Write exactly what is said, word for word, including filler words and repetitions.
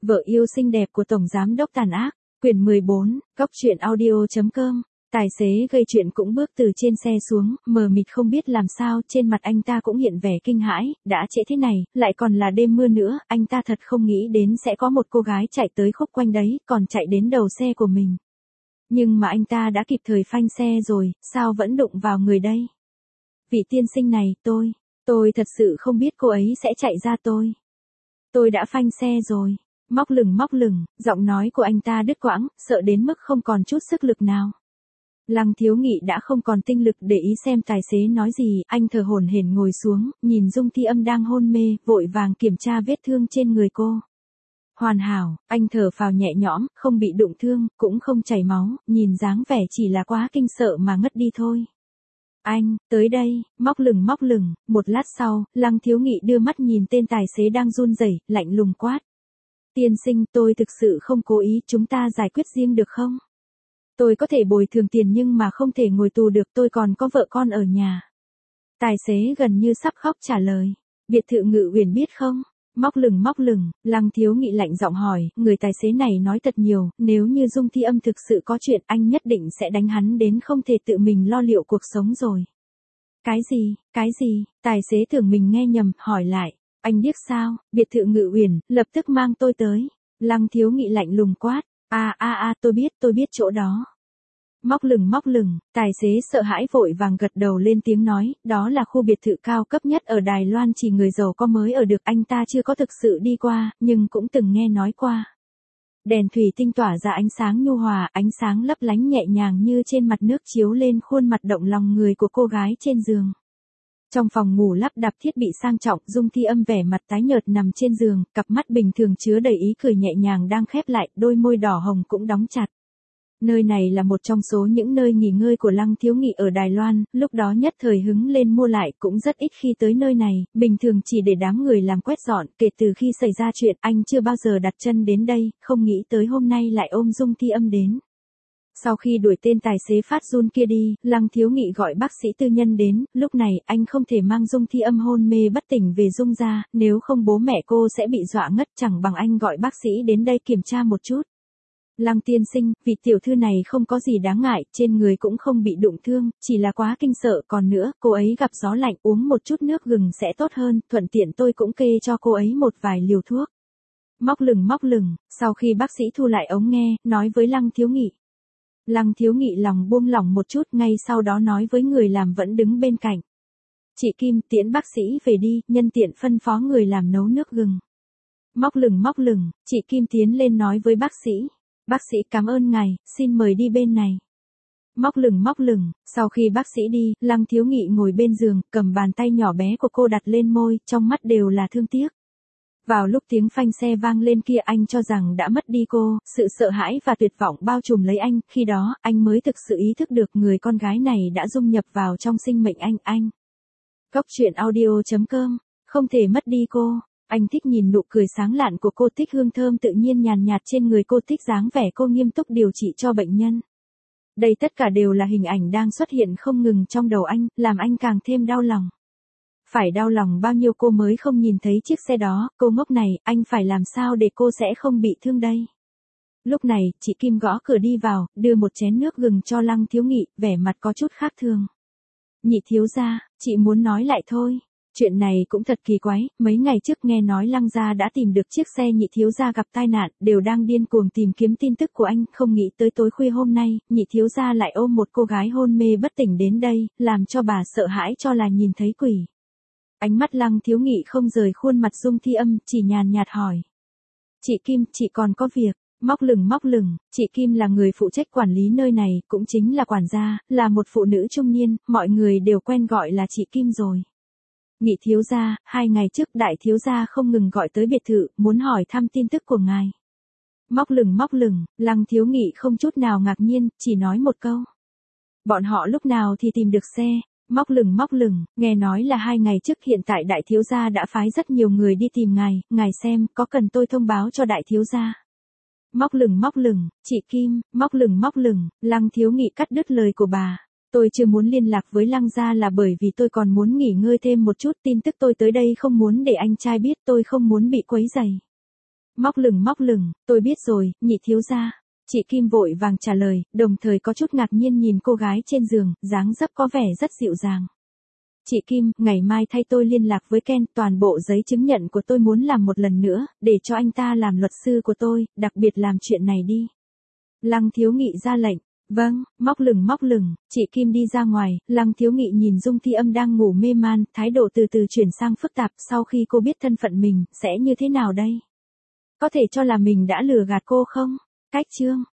Vợ yêu xinh đẹp của Tổng Giám đốc tàn ác, quyển mười bốn, góc truyện audio.com. Tài xế gây chuyện cũng bước từ trên xe xuống, mờ mịt không biết làm sao, trên mặt anh ta cũng hiện vẻ kinh hãi, đã trễ thế này, lại còn là đêm mưa nữa, anh ta thật không nghĩ đến sẽ có một cô gái chạy tới khúc quanh đấy, còn chạy đến đầu xe của mình. Nhưng mà anh ta đã kịp thời phanh xe rồi, sao vẫn đụng vào người đây? Vị tiên sinh này, tôi, tôi thật sự không biết cô ấy sẽ chạy ra tôi. Tôi đã phanh xe rồi. Móc lửng móc lửng, giọng nói của anh ta đứt quãng, sợ đến mức không còn chút sức lực nào. Lăng Thiếu Nghị đã không còn tinh lực để ý xem tài xế nói gì, anh thở hổn hển ngồi xuống, nhìn Dung Thi Âm đang hôn mê, vội vàng kiểm tra vết thương trên người cô. Hoàn hảo, anh thở phào nhẹ nhõm, không bị đụng thương, cũng không chảy máu, nhìn dáng vẻ chỉ là quá kinh sợ mà ngất đi thôi. Anh, tới đây, móc lửng móc lửng, một lát sau, Lăng Thiếu Nghị đưa mắt nhìn tên tài xế đang run rẩy, lạnh lùng quát. Tiên sinh, tôi thực sự không cố ý, chúng ta giải quyết riêng được không? Tôi có thể bồi thường tiền nhưng mà không thể ngồi tù được, tôi còn có vợ con ở nhà. Tài xế gần như sắp khóc trả lời. Biệt thự Ngự Uyển biết không? Móc lửng móc lửng, Lăng Thiếu Nghị lạnh giọng hỏi, người tài xế này nói thật nhiều, nếu như Dung Thi Âm thực sự có chuyện anh nhất định sẽ đánh hắn đến không thể tự mình lo liệu cuộc sống rồi. Cái gì, cái gì, tài xế tưởng mình nghe nhầm, hỏi lại. Anh biết sao, biệt thự Ngự Uyển, lập tức mang tôi tới. Lăng Thiếu Nghị lạnh lùng quát. À à à, tôi biết, tôi biết chỗ đó. Móc lửng móc lửng, tài xế sợ hãi vội vàng gật đầu lên tiếng nói, đó là khu biệt thự cao cấp nhất ở Đài Loan, chỉ người giàu có mới ở được, anh ta chưa có thực sự đi qua, nhưng cũng từng nghe nói qua. Đèn thủy tinh tỏa ra ánh sáng nhu hòa, ánh sáng lấp lánh nhẹ nhàng như trên mặt nước chiếu lên khuôn mặt động lòng người của cô gái trên giường. Trong phòng ngủ lắp đặt thiết bị sang trọng, Dung Thi Âm vẻ mặt tái nhợt nằm trên giường, cặp mắt bình thường chứa đầy ý cười nhẹ nhàng đang khép lại, đôi môi đỏ hồng cũng đóng chặt. Nơi này là một trong số những nơi nghỉ ngơi của Lăng Thiếu Nghị ở Đài Loan, lúc đó nhất thời hứng lên mua lại, cũng rất ít khi tới nơi này, bình thường chỉ để đám người làm quét dọn, kể từ khi xảy ra chuyện anh chưa bao giờ đặt chân đến đây, không nghĩ tới hôm nay lại ôm Dung Thi Âm đến. Sau khi đuổi tên tài xế phát run kia đi, Lăng Thiếu Nghị gọi bác sĩ tư nhân đến, lúc này anh không thể mang Dung Thi Âm hôn mê bất tỉnh về Dung gia, nếu không bố mẹ cô sẽ bị dọa ngất, chẳng bằng anh gọi bác sĩ đến đây kiểm tra một chút. Lăng tiên sinh, vị tiểu thư này không có gì đáng ngại, trên người cũng không bị đụng thương, chỉ là quá kinh sợ, còn nữa, cô ấy gặp gió lạnh, uống một chút nước gừng sẽ tốt hơn, thuận tiện tôi cũng kê cho cô ấy một vài liều thuốc. Móc lửng móc lửng, sau khi bác sĩ thu lại ống nghe, nói với Lăng Thiếu Nghị. Lăng Thiếu Nghị lòng buông lỏng một chút, ngay sau đó nói với người làm vẫn đứng bên cạnh. Chị Kim, tiễn bác sĩ về đi, nhân tiện phân phó người làm nấu nước gừng. Móc lửng móc lửng, chị Kim tiến lên nói với bác sĩ. Bác sĩ cảm ơn ngài, xin mời đi bên này. Móc lửng móc lửng, sau khi bác sĩ đi, Lăng Thiếu Nghị ngồi bên giường, cầm bàn tay nhỏ bé của cô đặt lên môi, trong mắt đều là thương tiếc. Vào lúc tiếng phanh xe vang lên kia anh cho rằng đã mất đi cô, sự sợ hãi và tuyệt vọng bao trùm lấy anh, khi đó, anh mới thực sự ý thức được người con gái này đã dung nhập vào trong sinh mệnh anh, anh. Góc truyện audio.com, không thể mất đi cô. Anh thích nhìn nụ cười sáng lạn của cô, thích hương thơm tự nhiên nhàn nhạt trên người cô, thích dáng vẻ cô nghiêm túc điều trị cho bệnh nhân. Đây tất cả đều là hình ảnh đang xuất hiện không ngừng trong đầu anh, làm anh càng thêm đau lòng. Phải đau lòng bao nhiêu cô mới không nhìn thấy chiếc xe đó, cô ngốc này, anh phải làm sao để cô sẽ không bị thương đây? Lúc này, chị Kim gõ cửa đi vào, đưa một chén nước gừng cho Lăng Thiếu Nghị, vẻ mặt có chút khác thường. Nhị thiếu gia, chị muốn nói lại thôi. Chuyện này cũng thật kỳ quái, mấy ngày trước nghe nói Lăng gia đã tìm được chiếc xe nhị thiếu gia gặp tai nạn, đều đang điên cuồng tìm kiếm tin tức của anh, không nghĩ tới tối khuya hôm nay, nhị thiếu gia lại ôm một cô gái hôn mê bất tỉnh đến đây, làm cho bà sợ hãi cho là nhìn thấy quỷ. Ánh mắt Lăng Thiếu Nghị không rời khuôn mặt Dung Thi Âm, chỉ nhàn nhạt hỏi. Chị Kim, chị còn có việc. Móc lửng móc lửng, chị Kim là người phụ trách quản lý nơi này, cũng chính là quản gia, là một phụ nữ trung niên, mọi người đều quen gọi là chị Kim rồi. Nhị thiếu gia, hai ngày trước đại thiếu gia không ngừng gọi tới biệt thự, muốn hỏi thăm tin tức của ngài. Móc lửng móc lửng, Lăng Thiếu Nghị không chút nào ngạc nhiên, chỉ nói một câu. Bọn họ lúc nào thì tìm được xe? Móc lửng móc lửng, nghe nói là hai ngày trước, hiện tại đại thiếu gia đã phái rất nhiều người đi tìm ngài, ngài xem, có cần tôi thông báo cho đại thiếu gia? Móc lửng móc lửng, chị Kim, móc lửng móc lửng, Lăng Thiếu Nghị cắt đứt lời của bà. Tôi chưa muốn liên lạc với Lăng gia là bởi vì tôi còn muốn nghỉ ngơi thêm một chút, tin tức tôi tới đây không muốn để anh trai biết, tôi không muốn bị quấy rầy. Móc lửng móc lửng, tôi biết rồi, nhị thiếu gia. Chị Kim vội vàng trả lời, đồng thời có chút ngạc nhiên nhìn cô gái trên giường, dáng dấp có vẻ rất dịu dàng. Chị Kim, ngày mai thay tôi liên lạc với Ken, toàn bộ giấy chứng nhận của tôi muốn làm một lần nữa, để cho anh ta làm luật sư của tôi, đặc biệt làm chuyện này đi. Lăng Thiếu Nghị ra lệnh. Vâng, móc lửng móc lửng, chị Kim đi ra ngoài, Lăng Thiếu Nghị nhìn Dung Thi Âm đang ngủ mê man, thái độ từ từ chuyển sang phức tạp, sau khi cô biết thân phận mình, sẽ như thế nào đây? Có thể cho là mình đã lừa gạt cô không? Cách chương